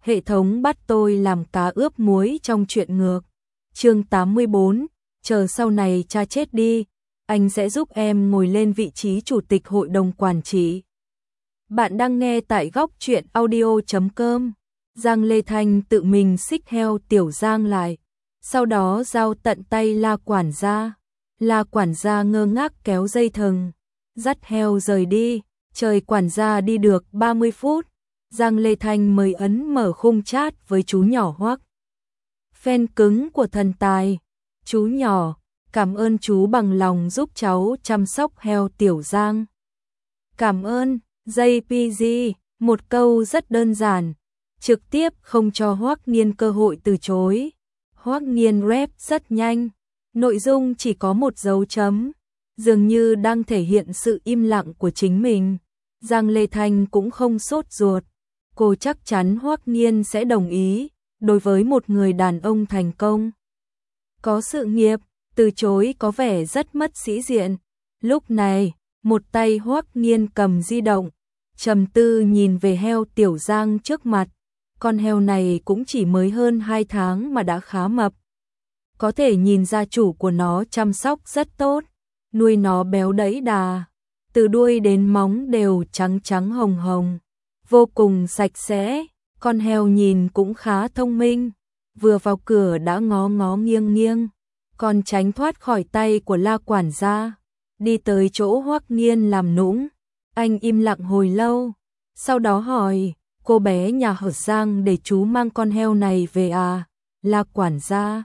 hệ thống bắt tôi làm cá ướp muối trong truyện ngược. Chương 84, chờ sau này cha chết đi, anh sẽ giúp em ngồi lên vị trí chủ tịch hội đồng quản trị. Bạn đang nghe tại góc truyện audio.com. Giang Lê Thanh tự mình xích heo Tiểu Giang lại, sau đó giao tận tay La quản gia. La quản gia ngơ ngác kéo dây thừng, dắt heo rời đi. Trời, quản gia đi được 30 phút, Giang Lê Thanh mới ấn mở khung chat với chú nhỏ Hoắc. Fan cứng của thần tài. Chú nhỏ, cảm ơn chú bằng lòng giúp cháu chăm sóc heo Tiểu Giang. Cảm ơn, JPG, một câu rất đơn giản, trực tiếp không cho Hoắc Nghiên cơ hội từ chối. Hoắc Nghiên rep rất nhanh, nội dung chỉ có một dấu chấm, dường như đang thể hiện sự im lặng của chính mình. Giang Lê Thanh cũng không sốt ruột, cô chắc chắn Hoắc Nghiên sẽ đồng ý. Đối với một người đàn ông thành công, có sự nghiệp, từ chối có vẻ rất mất sĩ diện. Lúc này, một tay Hoắc Nghiên cầm di động, trầm tư nhìn về heo Tiểu Giang trước mặt. Con heo này cũng chỉ mới hơn 2 tháng mà đã khá mập. Có thể nhìn ra chủ của nó chăm sóc rất tốt, nuôi nó béo đẫy đà, từ đuôi đến móng đều trắng trắng hồng hồng, vô cùng sạch sẽ. Con heo nhìn cũng khá thông minh, vừa vào cửa đã ngó ngó nghiêng nghiêng, còn tránh thoát khỏi tay của La quản gia, đi tới chỗ Hoắc Nghiên làm nũng. Anh im lặng hồi lâu, sau đó hỏi, cô bé nhà ở Giang để chú mang con heo này về à? La quản gia.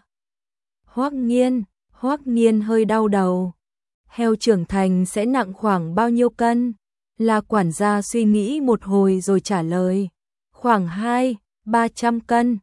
Hoắc Nghiên hơi đau đầu. Heo trưởng thành sẽ nặng khoảng bao nhiêu cân? La quản gia suy nghĩ một hồi rồi trả lời, khoảng 200-300 cân,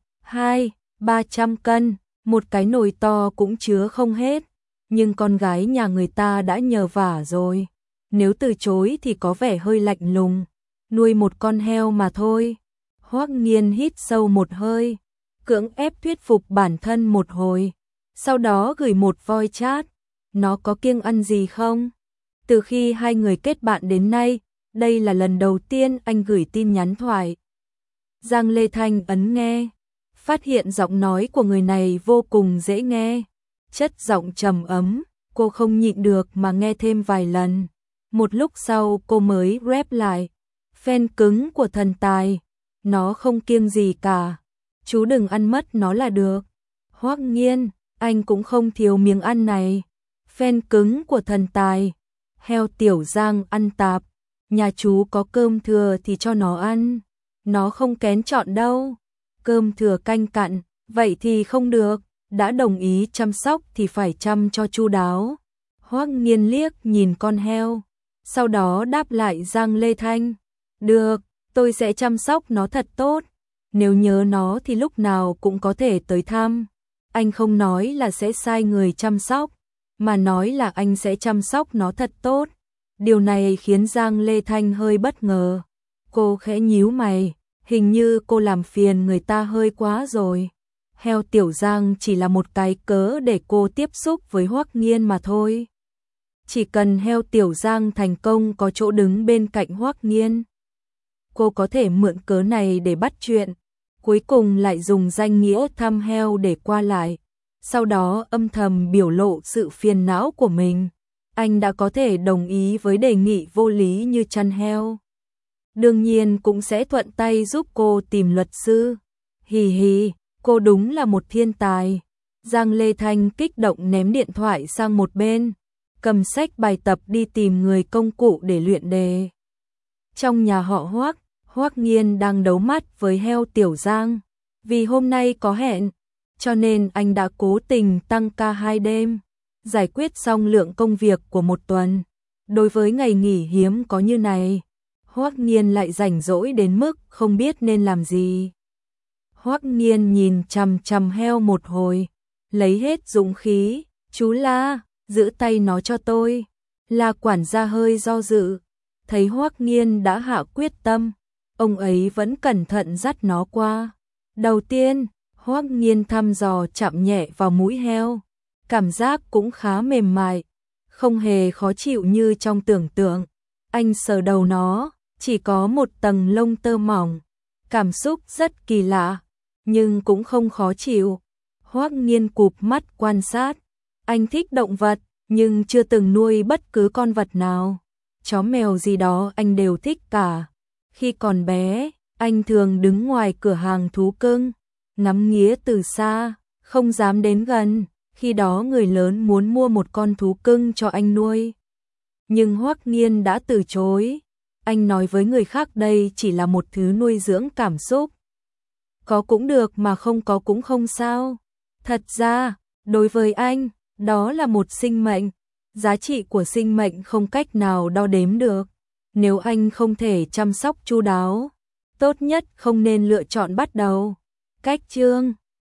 200-300 cân, một cái nồi to cũng chứa không hết, nhưng con gái nhà người ta đã nhờ vả rồi, nếu từ chối thì có vẻ hơi lạnh lùng, nuôi một con heo mà thôi. Hoắc Nghiên hít sâu một hơi, cưỡng ép thuyết phục bản thân một hồi, sau đó gửi một voice chat, nó có kiêng ăn gì không? Từ khi hai người kết bạn đến nay, đây là lần đầu tiên anh gửi tin nhắn thoại. Giang Lê Thanh ấn nghe, phát hiện giọng nói của người này vô cùng dễ nghe, chất giọng trầm ấm, cô không nhịn được mà nghe thêm vài lần. Một lúc sau cô mới rep lại, fan cứng của thần tài, nó không kiêng gì cả, chú đừng ăn mất nó là được. Hoắc Nghiên, anh cũng không thiếu miếng ăn này. Fan cứng của thần tài, heo Tiểu Giang ăn tạp, nhà chú có cơm thừa thì cho nó ăn, nó không kén chọn đâu. Cơm thừa canh cặn, vậy thì không được, đã đồng ý chăm sóc thì phải chăm cho chu đáo. Hoắc Nghiên liếc nhìn con heo, sau đó đáp lại Giang Lê Thanh, được, tôi sẽ chăm sóc nó thật tốt, nếu nhớ nó thì lúc nào cũng có thể tới thăm. Anh không nói là sẽ sai người chăm sóc, mà nói là anh sẽ chăm sóc nó thật tốt. Điều này khiến Giang Lê Thanh hơi bất ngờ. Cô khẽ nhíu mày, hình như cô làm phiền người ta hơi quá rồi. Heo Tiểu Giang chỉ là một cái cớ để cô tiếp xúc với Hoắc Nghiên mà thôi. Chỉ cần heo Tiểu Giang thành công có chỗ đứng bên cạnh Hoắc Nghiên, cô có thể mượn cớ này để bắt chuyện, cuối cùng lại dùng danh nghĩa thăm heo để qua lại, sau đó âm thầm biểu lộ sự phiền não của mình. Anh đã có thể đồng ý với đề nghị vô lý như chăn heo, đương nhiên cũng sẽ thuận tay giúp cô tìm luật sư. Hì hì, cô đúng là một thiên tài. Giang Lê Thanh kích động ném điện thoại sang một bên, cầm sách bài tập đi tìm người công cụ để luyện đề. Trong nhà họ Hoắc, Hoắc Nghiên đang đấu mắt với heo Tiểu Giang. Vì hôm nay có hẹn, cho nên anh đã cố tình tăng ca 2 đêm, giải quyết xong lượng công việc của một tuần. Đối với ngày nghỉ hiếm có như này, Hoắc Nghiên lại rảnh rỗi đến mức không biết nên làm gì. Hoắc Nghiên nhìn chằm chằm heo một hồi, lấy hết dũng khí, chú La, giữ tay nó cho tôi. La quản gia hơi do dự, thấy Hoắc Nghiên đã hạ quyết tâm, ông ấy vẫn cẩn thận dắt nó qua. Đầu tiên, Hoắc Nghiên thăm dò chạm nhẹ vào mũi heo, cảm giác cũng khá mềm mại, không hề khó chịu như trong tưởng tượng. Anh sờ đầu nó, chỉ có một tầng lông tơ mỏng, cảm xúc rất kỳ lạ, nhưng cũng không khó chịu. Hoắc Nghiên cụp mắt quan sát, anh thích động vật, nhưng chưa từng nuôi bất cứ con vật nào. Chó mèo gì đó anh đều thích cả. Khi còn bé, anh thường đứng ngoài cửa hàng thú cưng, ngắm nghía từ xa, không dám đến gần. Khi đó người lớn muốn mua một con thú cưng cho anh nuôi, nhưng Hoắc Nghiên đã từ chối. Anh nói với người khác đây chỉ là một thứ nuôi dưỡng cảm xúc. Có cũng được mà không có cũng không sao. Thật ra, đối với anh, đó là một sinh mệnh. Giá trị của sinh mệnh không cách nào đo đếm được. Nếu anh không thể chăm sóc chu đáo, tốt nhất không nên lựa chọn bắt đầu. Cách chương